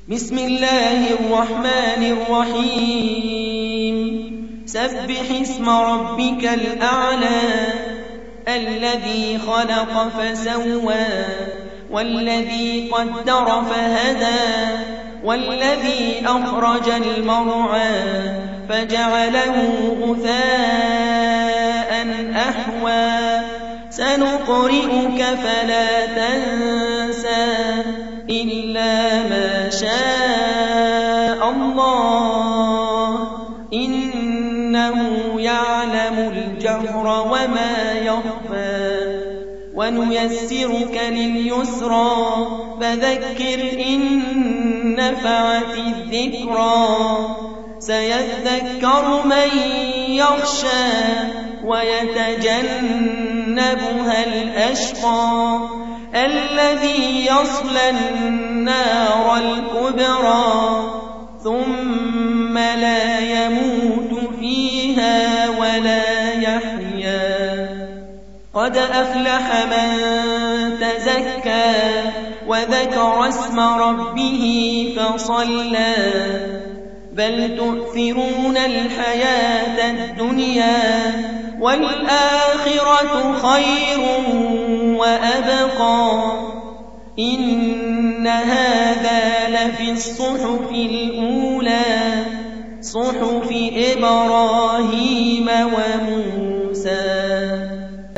بسم الله الرحمن الرحيم سبح اسم ربك الأعلى الذي خلق فسوى والذي قدر فهدى والذي أخرج المرعى فجعله غثاء أحوى سنقرئك فلا تنسى إلا ما شاء الله إنه يعلم الجهر وما يخفى ونيسرك لليسرى فذكر إن نفعت الذكرى سيذكر من يخشى ويتجنبها الأشقى الذي يصلى النار الكبرى ثم لا يموت فيها ولا يحيا قد أفلح من تزكى وذكر اسم ربه فصلى بل تؤثرون الحياة الدنيا والآخرة خير وأبقى إن هذا لفي الصحف الأولى صحف إبراهيم وموسى